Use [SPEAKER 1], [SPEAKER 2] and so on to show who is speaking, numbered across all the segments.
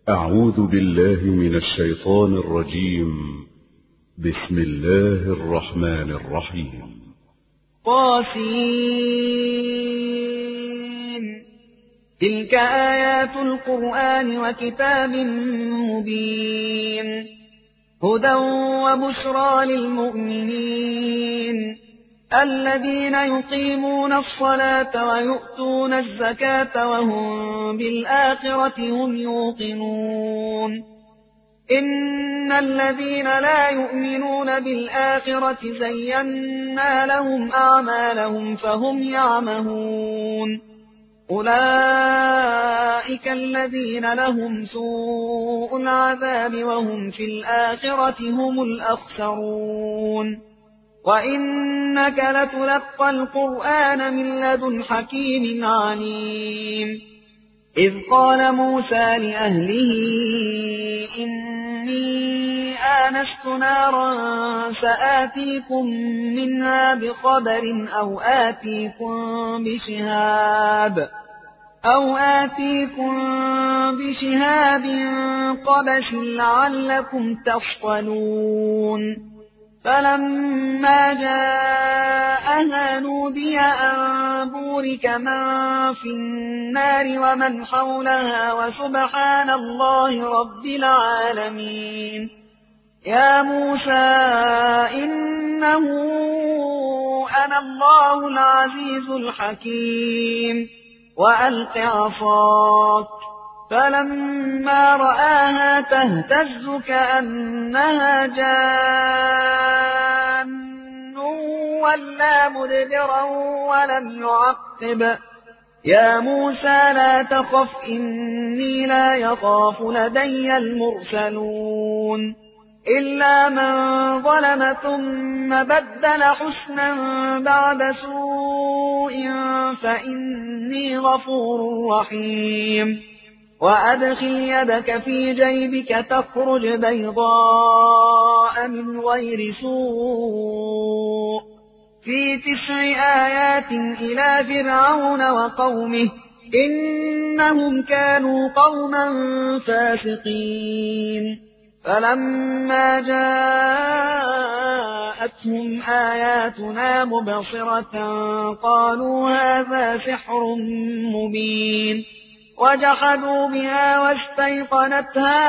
[SPEAKER 1] أعوذ بالله من الشيطان الرجيم. بسم الله الرحمن الرحيم.
[SPEAKER 2] طاسين. تلك آيات القرآن وكتاب مبين، هدى وبشرى للمؤمنين الذين يقيمون الصلاة ويؤتون الزكاة وهم بالآخرة هم يوقنون. إن الذين لا يؤمنون بالآخرة زينا لهم أعمالهم فهم يعمهون. أولئك الذين لهم سوء العذاب وهم في الآخرة هم الأخسرون. وإنك لتلقى القرآن من لدن حكيم عليم. إذ قال موسى لأهله إني آنست نارا سآتيكم منها بخبر أو آتيكم بشهاب قبس لعلكم تصطلون. فلما جاءها نودي أن بورك من في النار ومن حولها وسبحان الله رب العالمين. يا موسى إنه أنا الله العزيز الحكيم. وألق عصاك. فلما رآها تهتز كأنها جان ولا مدبرا ولم يعقب. يا موسى لا تخف إني لا يخاف لدي المرسلون. إلا من ظلم ثم بدل حسنا بعد سوء فإني غفور رحيم. وأدخل يدك في جيبك تخرج بيضاء من غير سوء في 9 آيات إلى فرعون وقومه إنهم كانوا قوما فاسقين. فلما جاءتهم آياتنا مبصرة قالوا هذا سحر مبين. وجحدوا بها واستيقنتها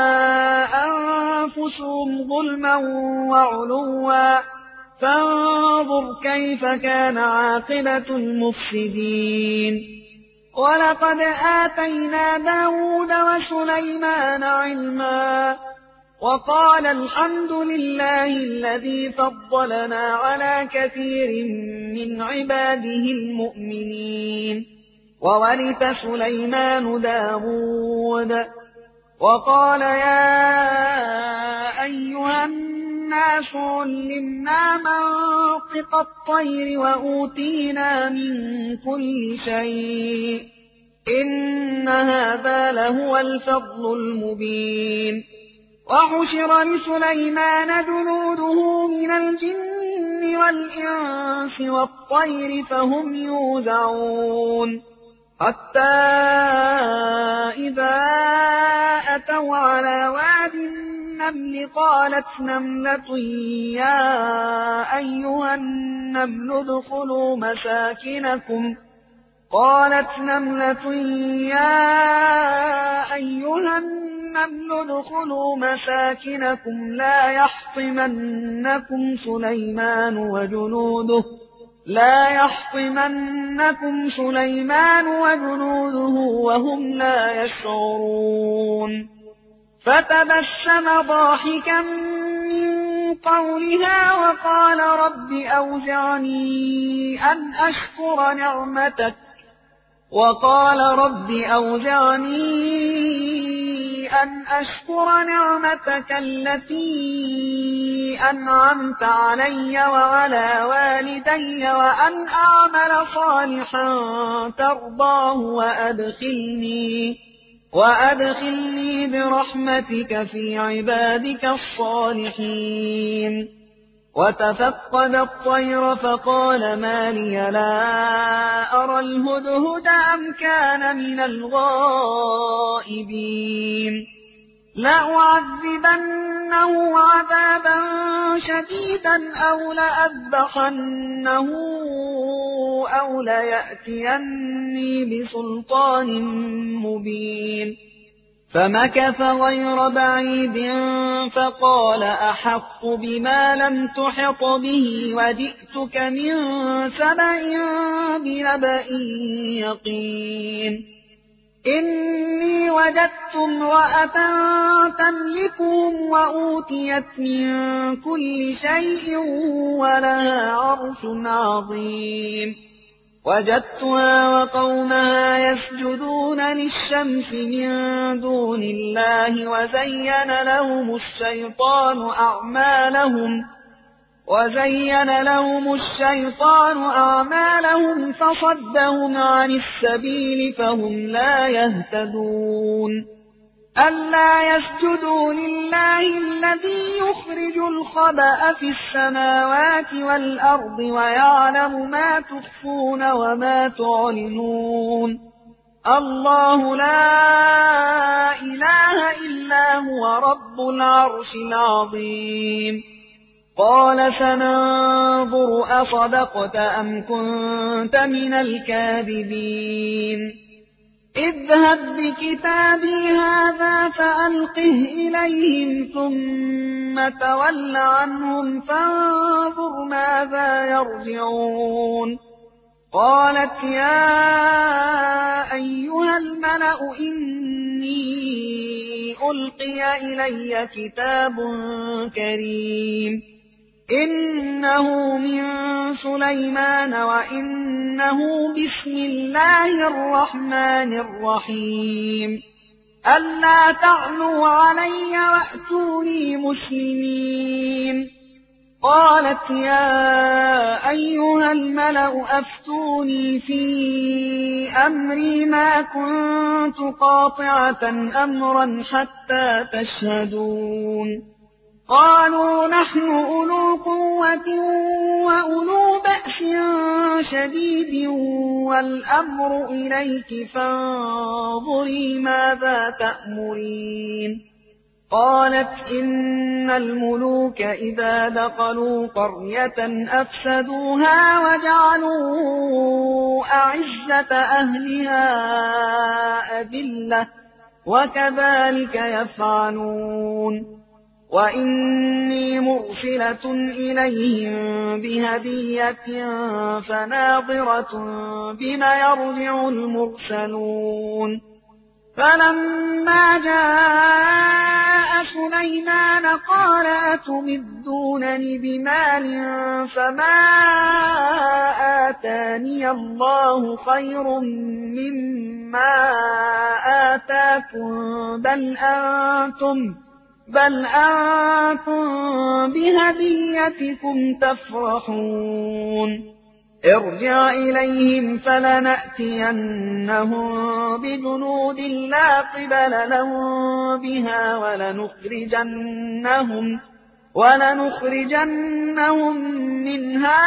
[SPEAKER 2] أنفسهم ظلما وعلوا فانظر كيف كان عاقبة المفسدين. ولقد آتينا داود وسليمان علما وقال الحمد لله الذي فضلنا على كثير من عباده المؤمنين. وورث سليمان داود وقال يا أيها الناس علمنا منطق الطير وأوتينا من كل شيء إن هذا لهو الفضل المبين. وحشر لسليمان جنوده من الجن والإنس والطير فهم يوزعون. حتى إذا أتوا على واد النمل قالت نملة يا أيها النمل ادخلوا مساكنكم لا يحطمنكم سليمان وجنوده وهم لا يشعرون. فتبسم ضاحكا من قولها وقال رب أوزعني أن أشكر نعمتك التي أنعمت علي وعلى والدي وأن أعمل صالحا ترضاه وأدخلني برحمتك في عبادك الصالحين. وتفقد الطير فقال ما لي لا أرى الهدهد أم كان من الغائبين لأعذبنه عذابا شديدا أو لأذبحنه أو ليأتيني بسلطان مبين فمكث غير بعيد فقال أحط بما لم تحط به وجئتك من سبأ بنبأ يقين إني وجدت امرأة تملكهم وأوتيت من كل شيء ولها عرش عظيم وجدتها وقومها يسجدون للشمس من دون الله وزين لهم الشيطان أعمالهم فصدهم عن السبيل فهم لا يهتدون ألا يسجدوا لله الذي يخرج الخبأ في السماوات والأرض ويعلم ما تخفون وما تعلنون الله لا إله إلا هو رب العرش العظيم قال سننظر أصدقت أم كنت من الكاذبين اذهب بكتابي هذا فألقه إليهم ثم تول عنهم فانظر ماذا يرجعون قالت يا أيها الملأ إني ألقي إلي كتاب كريم إنه من سليمان وإنه بسم الله الرحمن الرحيم ألا تعلوا علي وأتوني مسلمين قالت يا أيها الملأ أفتوني في أمري ما كنت قاطعة أمرا حتى تشهدون قالوا نحن أولو قوة وأولو بأس شديد والأمر إليك فانظري ماذا تأمرين قالت إن الملوك إذا دخلوا قرية أفسدوها وجعلوا أعزة أهلها أذلة وكذلك يفعلون وإني مرسلة إليهم بهدية فناظرة بما يرجع المرسلون فلما جاء سليمان قال أتمدونني بمال فما آتاني الله خير مما آتاكم بل أنتم بهديتكم تفرحون ارجع إليهم فلنأتينهم بجنود لا قبل لهم بها ولنخرجنهم منها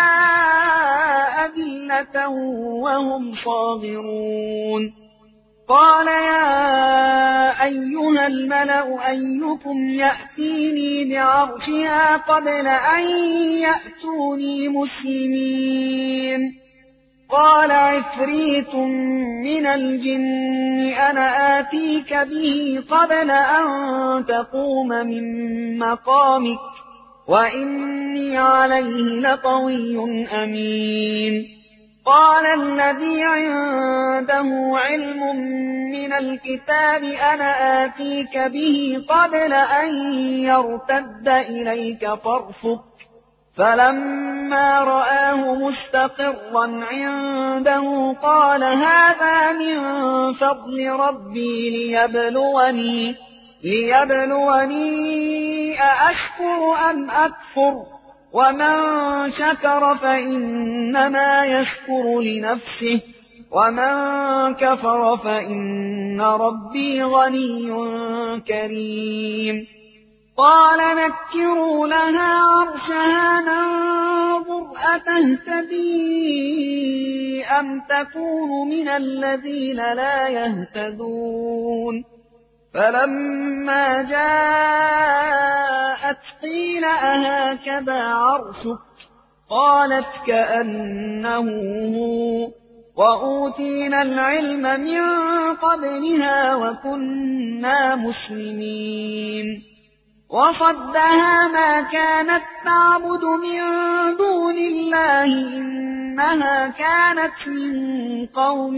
[SPEAKER 2] أذلة وهم صاغرون قال يا أيها الملأ أيكم يأتيني بعرشها قبل أن يأتوني مسلمين قال عفريت من الجن أنا آتيك به قبل أن تقوم من مقامك وإني عليه لقوي أمين قال الذي عنده علم من الكتاب أنا آتيك به قبل أن يرتد إليك طرفك فلما رآه مستقرا عنده قال هذا من فضل ربي ليبلوني أأشكر أم أكفر ومن شكر فإنما يشكر لنفسه ومن كفر فإن ربي غني كريم قال نكروا لها عرشها ننظر أتهتدي أم تكون من الذين لا يهتدون فلما جاءت قيل أهكذا عرشك قالت كأنه هو وأوتينا العلم من قبلها وكنا مسلمين وصدها ما كانت تعبد من دون الله إنها كانت من قوم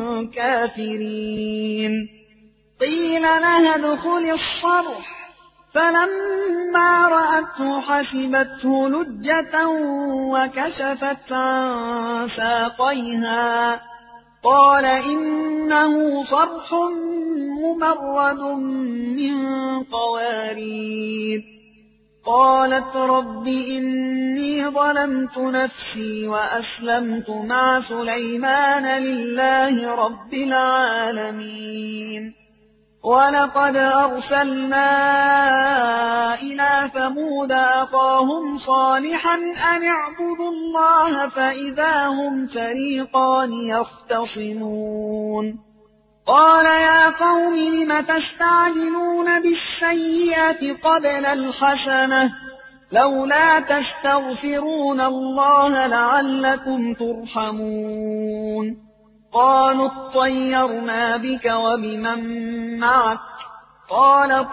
[SPEAKER 2] كافرين قيل لها ادخل الصرح فلما رأته حسبته لجة وكشفت عن ساقيها قال إنه صرح ممرد من قوارير قالت رب إني ظلمت نفسي وأسلمت مع سليمان لله رب العالمين ولقد أرسلنا إلى ثمود أخاهم صالحا أن اعبدوا الله فإذا هم فريقان يختصمون قال يا قوم لم تستعجلون بالسيئة قبل الحسنة لولا تستغفرون الله لعلكم ترحمون قالوا اطيرنا بك وبمن معك قال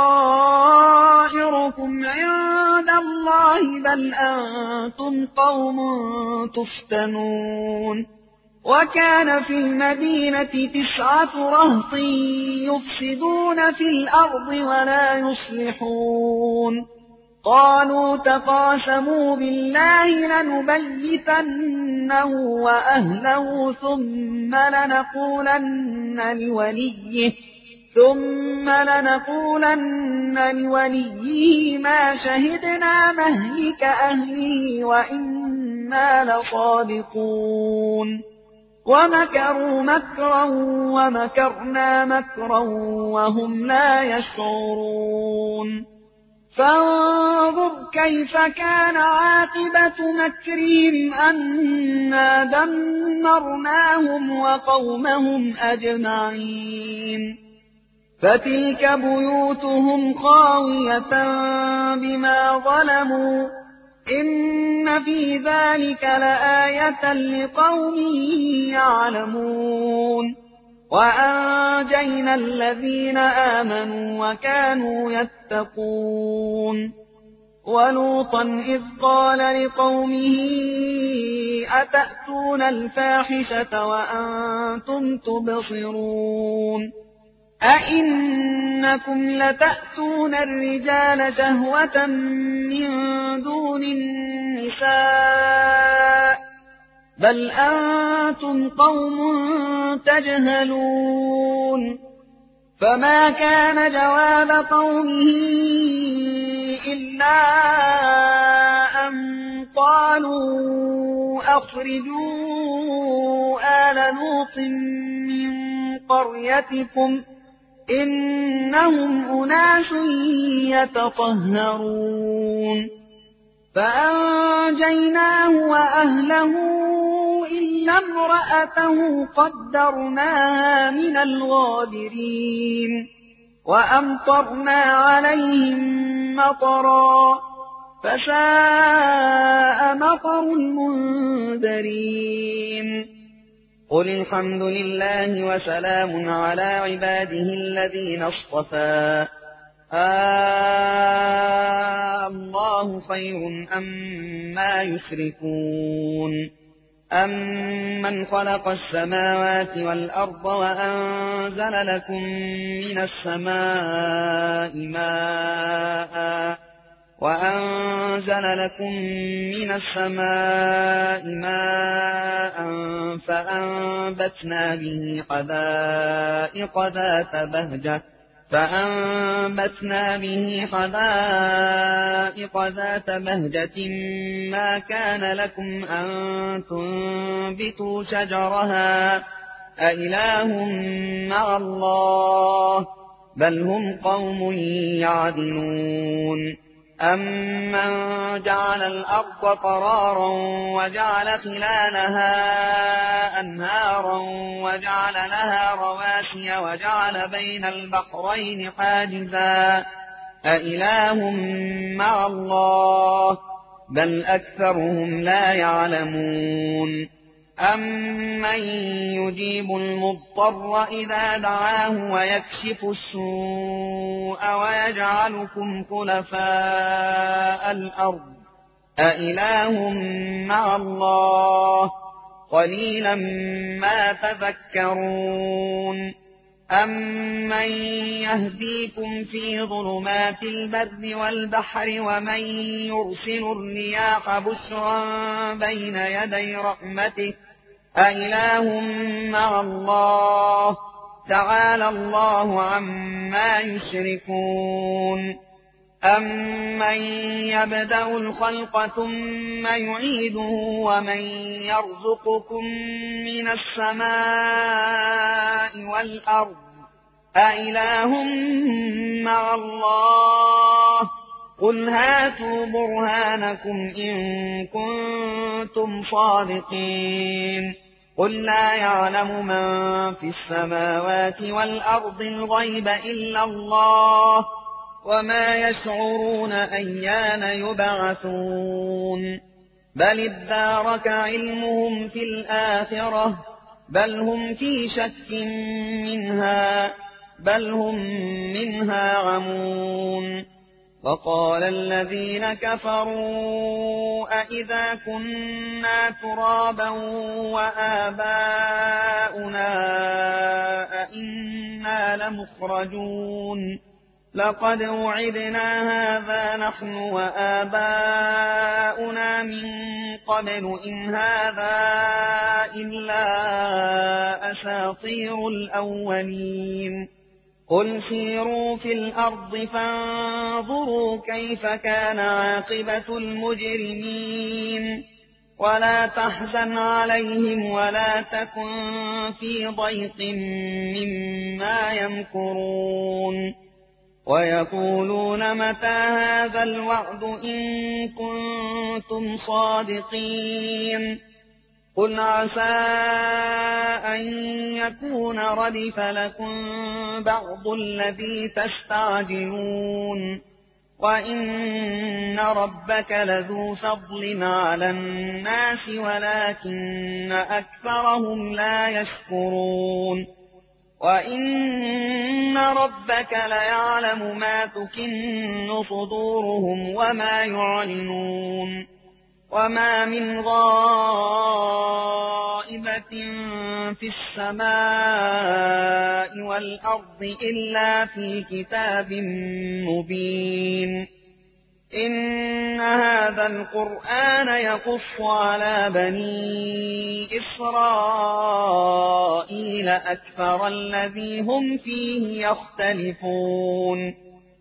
[SPEAKER 2] طائركم عند الله بل أنتم قوم تفتنون وكان في المدينة 9 رهط يفسدون في الأرض ولا يصلحون قالوا تقاسموا بالله لنبيتنه وأهله ثم لنقولن لوليه ما شهدنا مهلك أهله وإنا لصادقون ومكروا مكرا ومكرنا مكرا وهم لا يشعرون فانظر كيف كان عاقبة مكرهم أنا دمرناهم وقومهم أجمعين فتلك بيوتهم خاوية بما ظلموا إن في ذلك لآية لقوم يعلمون وأنجينا الذين آمنوا وكانوا يتقون ولوطا إذ قال لقومه أتأتون الفاحشة وأنتم تبصرون أئنكم لتأتون الرجال شهوة من دون النساء بل أنتم قوم تجهلون فما كان جواب قومه إلا أن قالوا أخرجوا آل لوط من قريتكم إنهم أناس يتطهرون فأنجيناه وأهله إلا امرأته قدرناها من الغابرين وأمطرنا عليهم مطرا فساء مطر المنذرين قل الحمد لله وسلام على عباده الذين اصطفى الله خير أما يشركون أمن خلق السماوات والأرض وأنزل لكم من السماء ماء فأنبتنا به حدائق ذات بهجة ما كان لكم أن تنبتوا شجرها أإله مع الله بل هم قوم يعدلون أمن جعل الأرض قرارا وجعل خلالها أنهارا وجعل لها رواسي وجعل بين البحرين حاجزا أإله مع الله بل أكثرهم لا يعلمون أمن يجيب المضطر إذا دعاه ويكشف السوء ويجعلكم خلفاء الأرض أإله مع الله قليلا ما تذكرون أمن يهديكم في ظلمات البر والبحر ومن يرسل الرياح بشرا بين يدي رحمته أإله مع الله تعالى الله عما يشركون أمن يبدأ الخلق ثم يعيده ومن يرزقكم من السماء والأرض أإله مع الله قل هاتوا برهانكم إن كنتم صادقين قل لا يعلم من في السماوات والأرض الغيب إلا الله وما يشعرون أيان يبعثون بل ادارك علمهم في الآخرة بل هم في شك منها بل هم منها عمون وقال الذين كفروا أئذا كنا ترابا وآباؤنا أئنا لمخرجون لقد وعدنا هذا نحن وآباؤنا من قبل إن هذا إلا أساطير الأولين قل سيروا في الأرض فانظروا كيف كان عاقبة المجرمين ولا تحزن عليهم ولا تكن في ضيق مما يمكرون ويقولون متى هذا الوعد إن كنتم صادقين قل عسى أن يكون ردف لكم بعض الذي تستعجلون وإن ربك لذو فضل على الناس ولكن أكثرهم لا يشكرون وإن ربك ليعلم ما تكن صدورهم وما يعلنون وما من غائبة في السماء والأرض إلا في كتاب مبين إن هذا القرآن يقص على بني إسرائيل أكثر الذي هم فيه يختلفون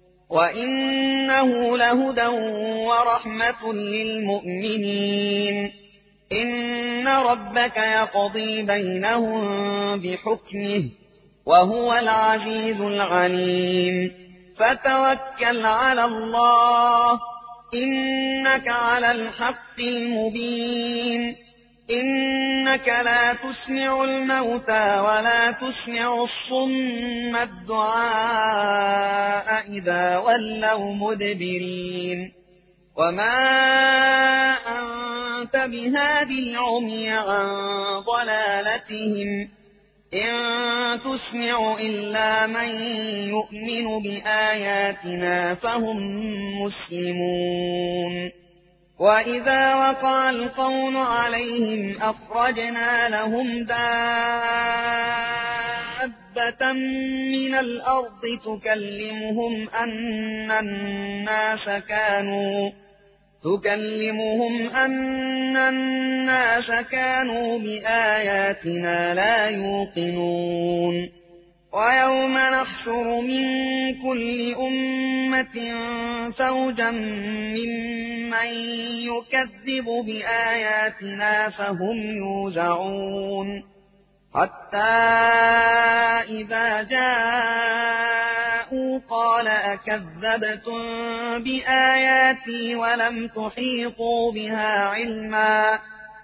[SPEAKER 2] وإنه لهدى ورحمة للمؤمنين إن ربك يقضي بينهم بحكمه وهو العزيز العليم فتوكل على الله إنك على الحق المبين إنك لا تسمع الموتى ولا تسمع الصم الدعاء إذا ولوا مدبرين وما أنت بهادي العمي عن ضلالتهم إن تسمع إلا من يؤمن بآياتنا فهم مسلمون وإذا وقع القول عليهم أخرجنا لهم دابة من الأرض تكلمهم أن الناس كانوا بآياتنا لا يوقنون ويوم نحشر من كل أمة فوجا ممن يكذب بآياتنا فهم يوزعون حتى إذا جاءوا قال أكذبتم بآياتي ولم تحيطوا بها علما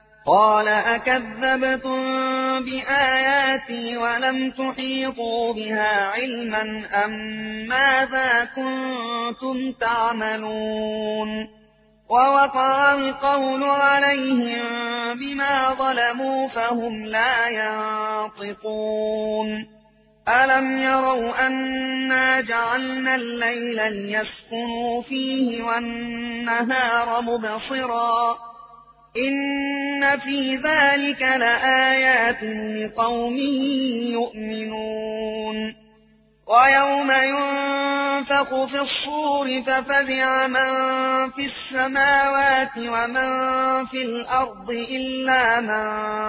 [SPEAKER 2] أم ماذا كنتم تعملون ووقع القول عليهم بما ظلموا فهم لا ينطقون ألم يروا أنا جعلنا الليل ليسكنوا فيه والنهار مبصرا إن في ذلك لآيات لقوم يؤمنون ويوم ينفخ في الصور ففزع من في السماوات ومن في الأرض إلا من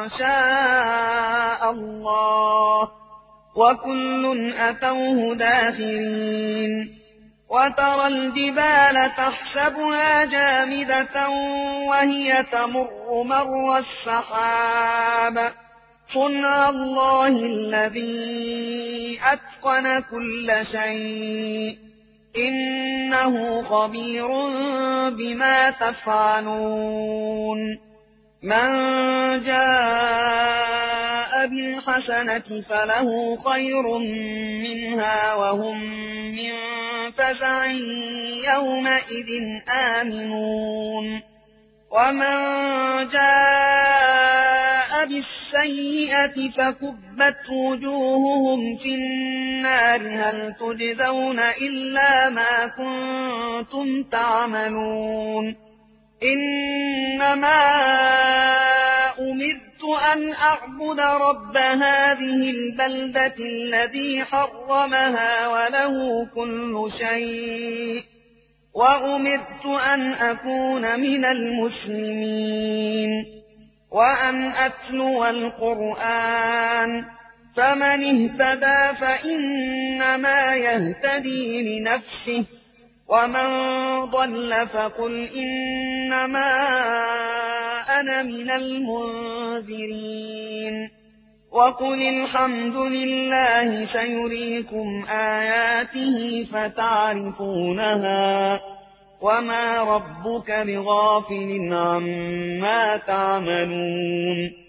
[SPEAKER 2] شاء الله وكل أتوه داخرين وترى الجبال تحسبها جامدة وهي تمر مر السحاب صنع الله الذي أتقن كل شيء إنه خبير بما تفعلون من جاء بالحسنة فله خير منها وهم من فزع يومئذ آمنون ومن جاء بالسيئة فكبت وجوههم في النار هل تجزون إلا ما كنتم تعملون إنما أمرت أن أعبد رب هذه البلدة الذي حرمها وله كل شيء وأمرت أن أكون من المسلمين وأن أتلو القرآن فمن اهتدى فإنما يهتدي لنفسه ومن ضل فقل إنما أنا من المنذرين وقل الحمد لله سيريكم آياته فتعرفونها وما ربك بغافل عما تعملون